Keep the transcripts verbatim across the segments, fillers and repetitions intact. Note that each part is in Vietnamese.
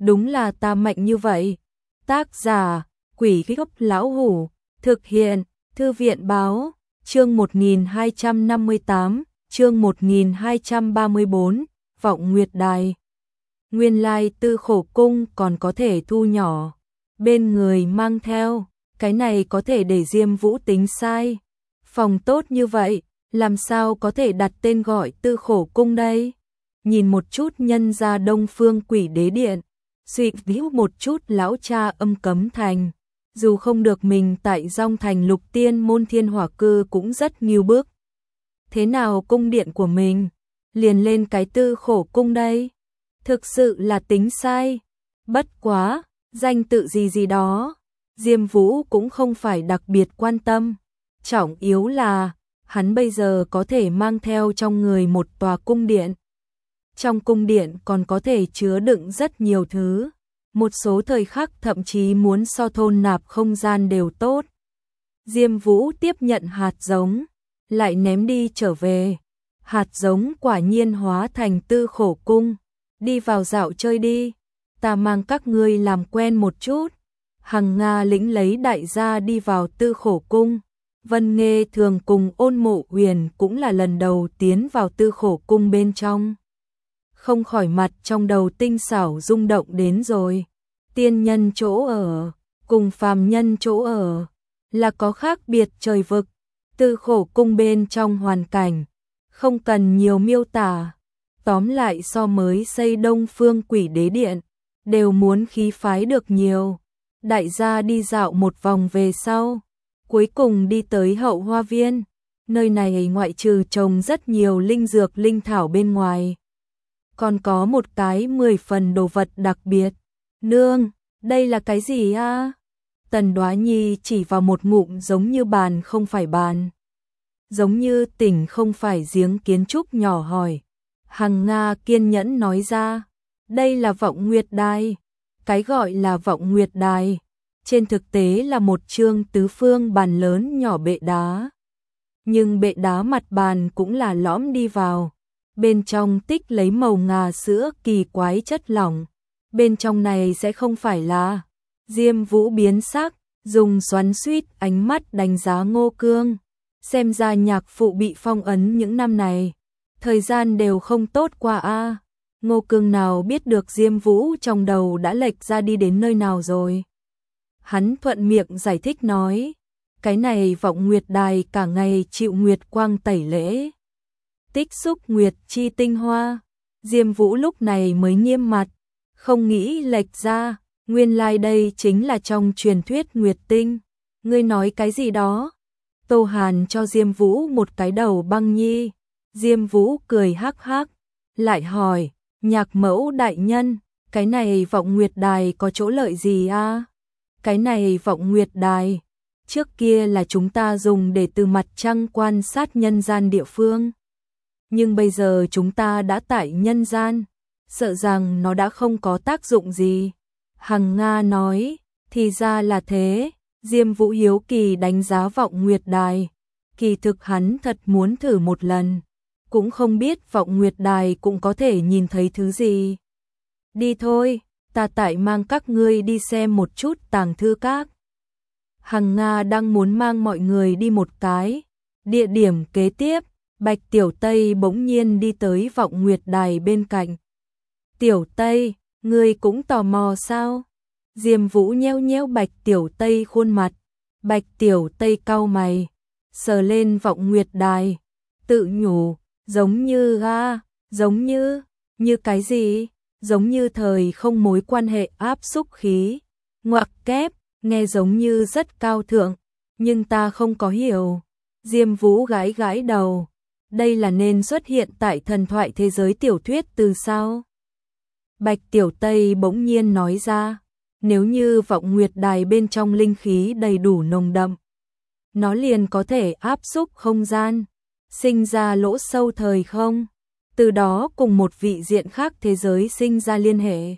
đúng là ta mạnh như vậy. Tác giả, Quỷ Gốc Lão Hủ, thực hiện, Thư viện Báo, chương một nghìn hai trăm năm mươi tám, chương một nghìn hai trăm ba mươi tư, Vọng Nguyệt Đài. Nguyên lai Tư Khổ Cung còn có thể thu nhỏ, bên người mang theo, cái này có thể để Diêm Vũ tính sai. Phòng tốt như vậy, làm sao có thể đặt tên gọi Tư Khổ Cung đây? Nhìn một chút nhân ra Đông Phương Quỷ Đế Điện, suy vĩu một chút lão cha Âm Cấm Thành, dù không được mình tại Dong Thành Lục Tiên Môn Thiên Hỏa Cư cũng rất nghiêu bức. Thế nào cung điện của mình liền lên cái Tư Khổ Cung đây? Thực sự là tính sai. Bất quá, danh tự gì gì đó, Diêm Vũ cũng không phải đặc biệt quan tâm. Trọng yếu là, hắn bây giờ có thể mang theo trong người một tòa cung điện. Trong cung điện còn có thể chứa đựng rất nhiều thứ. Một số thời khắc thậm chí muốn so thôn nạp không gian đều tốt. Diêm Vũ tiếp nhận hạt giống, lại ném đi trở về. Hạt giống quả nhiên hóa thành Tư Khổ Cung. Đi vào dạo chơi đi, ta mang các ngươi làm quen một chút. Hằng Nga lĩnh lấy đại gia đi vào Tư Khổ Cung. Vân Nghê Thường cùng Ôn Mộ Huyền cũng là lần đầu tiến vào Tư Khổ Cung bên trong. Không khỏi mặt trong đầu tinh xảo rung động đến rồi. Tiên nhân chỗ ở, cùng phàm nhân chỗ ở, là có khác biệt trời vực. Tư Khổ Cung bên trong hoàn cảnh, không cần nhiều miêu tả. Tóm lại so mới xây Đông Phương Quỷ Đế Điện, đều muốn khí phái được nhiều. Đại gia đi dạo một vòng về sau, cuối cùng đi tới Hậu Hoa Viên. Nơi này ngoại trừ trồng rất nhiều linh dược linh thảo bên ngoài, còn có một cái mười phần đồ vật đặc biệt. Nương, đây là cái gì a? Tần Đoá Nhi chỉ vào một ngụm giống như bàn không phải bàn, giống như tỉnh không phải giếng kiến trúc nhỏ hỏi. Hằng Nga kiên nhẫn nói ra, đây là Vọng Nguyệt Đài. Cái gọi là Vọng Nguyệt Đài, trên thực tế là một chương tứ phương bàn lớn nhỏ bệ đá. Nhưng bệ đá mặt bàn cũng là lõm đi vào. Bên trong tích lấy màu ngà sữa kỳ quái chất lỏng. Bên trong này sẽ không phải là... Diêm Vũ biến sắc, dùng xoắn xuýt ánh mắt đánh giá Ngô Cương. Xem ra nhạc phụ bị phong ấn những năm này, thời gian đều không tốt qua a. Ngô Cương nào biết được Diêm Vũ trong đầu đã lệch ra đi đến nơi nào rồi. Hắn thuận miệng giải thích nói, cái này Vọng Nguyệt Đài cả ngày chịu nguyệt quang tẩy lễ, tích xúc nguyệt chi tinh hoa. Diêm Vũ lúc này mới nghiêm mặt, không nghĩ lệch ra, nguyên lai like đây chính là trong truyền thuyết nguyệt tinh. Ngươi nói cái gì đó? Tô Hàn cho Diêm Vũ một cái đầu băng nhi. Diêm Vũ cười hắc hắc, lại hỏi, nhạc mẫu đại nhân, cái này Vọng Nguyệt Đài có chỗ lợi gì a? Cái này Vọng Nguyệt Đài, trước kia là chúng ta dùng để từ mặt trăng quan sát nhân gian địa phương. Nhưng bây giờ chúng ta đã tại nhân gian, sợ rằng nó đã không có tác dụng gì. Hằng Nga nói, thì ra là thế. Diêm Vũ hiếu kỳ đánh giá Vọng Nguyệt Đài. Kỳ thực hắn thật muốn thử một lần, cũng không biết Vọng Nguyệt Đài cũng có thể nhìn thấy thứ gì. Đi thôi, ta tại mang các ngươi đi xem một chút tàng thư các. Hằng Nga đang muốn mang mọi người đi một cái. Địa điểm kế tiếp, Bạch Tiểu Tây bỗng nhiên đi tới Vọng Nguyệt Đài bên cạnh. Tiểu Tây, ngươi cũng tò mò sao? Diêm Vũ nheo nheo Bạch Tiểu Tây khuôn mặt. Bạch Tiểu Tây cau mày, sờ lên Vọng Nguyệt Đài, tự nhủ, giống như a, giống như, như cái gì? Giống như thời không mối quan hệ áp xúc khí. Ngoặc kép, nghe giống như rất cao thượng, nhưng ta không có hiểu. Diêm Vũ gãi gãi đầu, đây là nên xuất hiện tại thần thoại thế giới tiểu thuyết từ sao? Bạch Tiểu Tây bỗng nhiên nói ra, nếu như Vọng Nguyệt Đài bên trong linh khí đầy đủ nồng đậm, nó liền có thể áp xúc không gian, sinh ra lỗ sâu thời không, từ đó cùng một vị diện khác thế giới sinh ra liên hệ.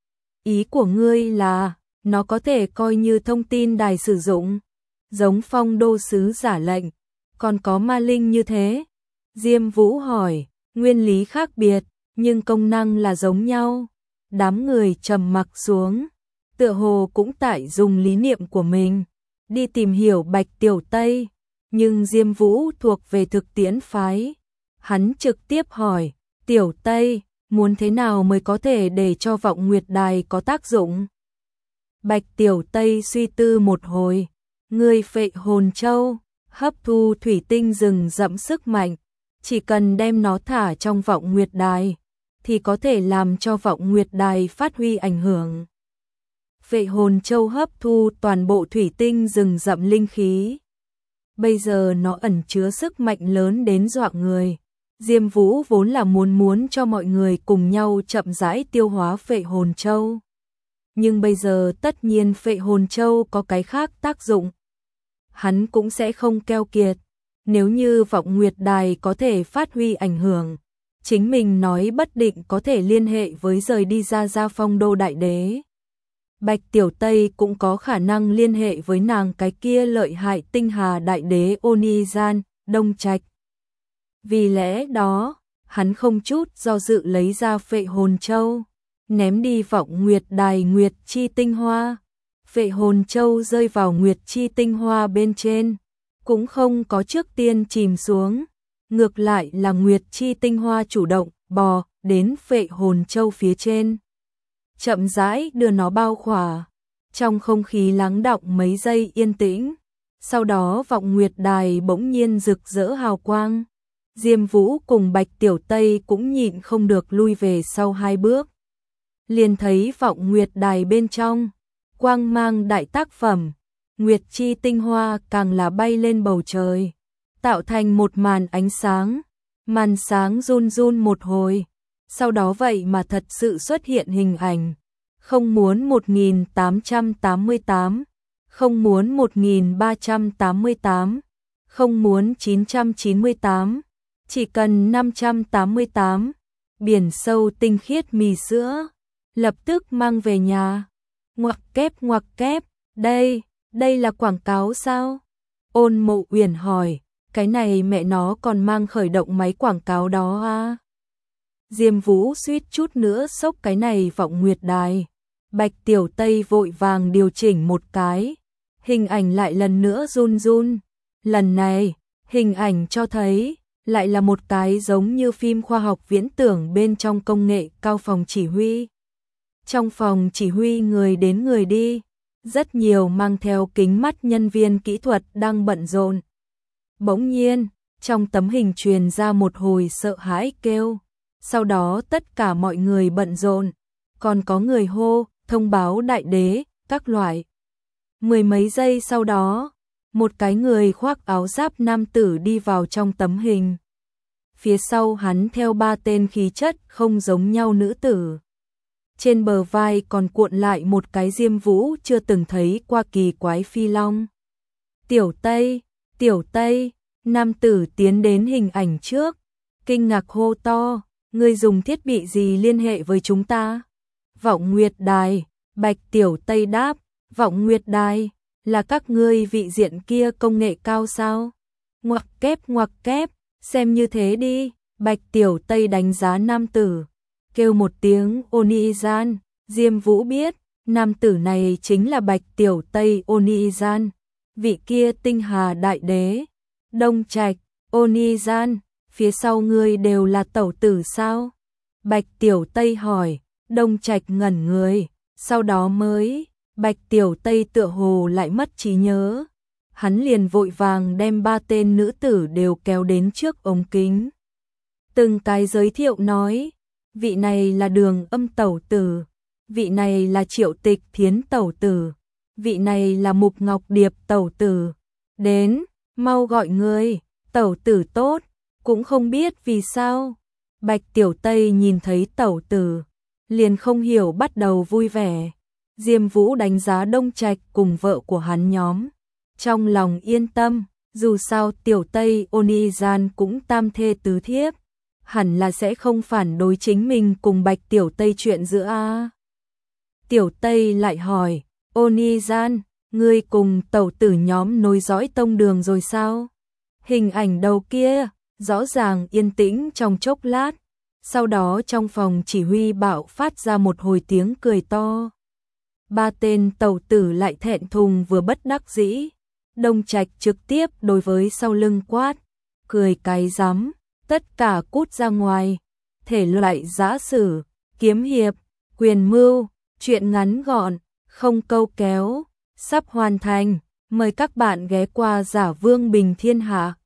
Ý của ngươi là, nó có thể coi như thông tin đài sử dụng, giống Phong Đô sứ giả lệnh, còn có ma linh như thế? Diêm Vũ hỏi, nguyên lý khác biệt, nhưng công năng là giống nhau. Đám người trầm mặc xuống, tựa hồ cũng tại dùng lý niệm của mình đi tìm hiểu Bạch Tiểu Tây, nhưng Diêm Vũ thuộc về thực tiễn phái. Hắn trực tiếp hỏi, Tiểu Tây, muốn thế nào mới có thể để cho Vọng Nguyệt Đài có tác dụng? Bạch Tiểu Tây suy tư một hồi, người phệ hồn châu, hấp thu thủy tinh rừng rậm sức mạnh, chỉ cần đem nó thả trong Vọng Nguyệt Đài, thì có thể làm cho Vọng Nguyệt Đài phát huy ảnh hưởng. Phệ hồn châu hấp thu toàn bộ thủy tinh rừng rậm linh khí. Bây giờ nó ẩn chứa sức mạnh lớn đến dọa người. Diêm Vũ vốn là muốn muốn cho mọi người cùng nhau chậm rãi tiêu hóa phệ hồn châu. Nhưng bây giờ tất nhiên phệ hồn châu có cái khác tác dụng. Hắn cũng sẽ không keo kiệt. Nếu như Vọng Nguyệt Đài có thể phát huy ảnh hưởng, chính mình nói bất định có thể liên hệ với rời đi ra ra Phong Đô Đại Đế. Bạch Tiểu Tây cũng có khả năng liên hệ với nàng cái kia lợi hại Tinh Hà Đại Đế Onizan, Đông Trạch. Vì lẽ đó, hắn không chút do dự lấy ra phệ hồn châu, ném đi Vọng Nguyệt Đài Nguyệt Chi Tinh Hoa. Phệ hồn châu rơi vào Nguyệt Chi Tinh Hoa bên trên, cũng không có trước tiên chìm xuống, ngược lại là Nguyệt Chi Tinh Hoa chủ động bò đến phệ hồn châu phía trên, chậm rãi đưa nó bao khỏa. Trong không khí lắng đọng mấy giây yên tĩnh, sau đó Vọng Nguyệt Đài bỗng nhiên rực rỡ hào quang. Diêm Vũ cùng Bạch Tiểu Tây cũng nhịn không được lui về sau hai bước. Liền thấy Vọng Nguyệt Đài bên trong, quang mang đại tác phẩm, Nguyệt Chi Tinh Hoa càng là bay lên bầu trời, tạo thành một màn ánh sáng. Màn sáng run run một hồi, sau đó vậy mà thật sự xuất hiện hình ảnh. Không muốn một nghìn tám trăm tám mươi tám, không muốn một nghìn ba trăm tám mươi tám, không muốn chín trăm chín mươi tám, chỉ cần năm trăm tám mươi tám. Biển sâu tinh khiết mì sữa, lập tức mang về nhà. Ngoặc kép ngoặc kép, đây, đây là quảng cáo sao? Ôn Mộ Uyển hỏi, cái này mẹ nó còn mang khởi động máy quảng cáo đó à? Diêm Vũ suýt chút nữa sốc cái này Vọng Nguyệt Đài. Bạch Tiểu Tây vội vàng điều chỉnh một cái, hình ảnh lại lần nữa run run. Lần này, hình ảnh cho thấy lại là một cái giống như phim khoa học viễn tưởng bên trong công nghệ cao phòng chỉ huy. Trong phòng chỉ huy người đến người đi, rất nhiều mang theo kính mắt nhân viên kỹ thuật đang bận rộn. Bỗng nhiên, trong tấm hình truyền ra một hồi sợ hãi kêu, sau đó tất cả mọi người bận rộn, còn có người hô, thông báo đại đế, các loại. Mười mấy giây sau đó, một cái người khoác áo giáp nam tử đi vào trong tấm hình. Phía sau hắn theo ba tên khí chất không giống nhau nữ tử. Trên bờ vai còn cuộn lại một cái Diêm Vũ chưa từng thấy qua kỳ quái phi long. Tiểu Tây, Tiểu Tây, nam tử tiến đến hình ảnh trước, kinh ngạc hô to, ngươi dùng thiết bị gì liên hệ với chúng ta? Vọng Nguyệt Đài, Bạch Tiểu Tây đáp, Vọng Nguyệt Đài, là các ngươi vị diện kia công nghệ cao sao? Ngoặc kép ngoặc kép, xem như thế đi. Bạch Tiểu Tây đánh giá nam tử, kêu một tiếng Onizan. Diêm Vũ biết, nam tử này chính là Bạch Tiểu Tây Onizan, vị kia Tinh Hà Đại Đế. Đông Trạch, Onizan, phía sau ngươi đều là tẩu tử sao? Bạch Tiểu Tây hỏi. Đông Trạch ngẩn người, sau đó mới, Bạch Tiểu Tây tựa hồ lại mất trí nhớ. Hắn liền vội vàng đem ba tên nữ tử đều kéo đến trước ống kính. Từng cái giới thiệu nói, vị này là Đường Âm tẩu tử, vị này là Triệu Tịch Thiến tẩu tử, vị này là Mục Ngọc Điệp tẩu tử. Đến, mau gọi người, tẩu tử tốt, cũng không biết vì sao. Bạch Tiểu Tây nhìn thấy tẩu tử, liền không hiểu bắt đầu vui vẻ. Diêm Vũ đánh giá Đông Trạch cùng vợ của hắn nhóm, trong lòng yên tâm, dù sao Tiểu Tây Onizan cũng tam thê tứ thiếp, hẳn là sẽ không phản đối chính mình cùng Bạch Tiểu Tây chuyện giữa a. Tiểu Tây lại hỏi, Onizan, ngươi cùng tẩu tử nhóm nối dõi tông đường rồi sao? Hình ảnh đầu kia, rõ ràng yên tĩnh trong chốc lát, Sau đó trong phòng chỉ huy bạo phát ra một hồi tiếng cười to. Ba tên tàu tử lại thẹn thùng vừa bất đắc dĩ. Đông Trạch trực tiếp đối với sau lưng quát, cười cái rắm, tất cả cút ra ngoài. Thể loại giã sử, kiếm hiệp, quyền mưu, truyện ngắn gọn, không câu kéo, sắp hoàn thành. Mời các bạn ghé qua Giả Vương Bình Thiên Hạ.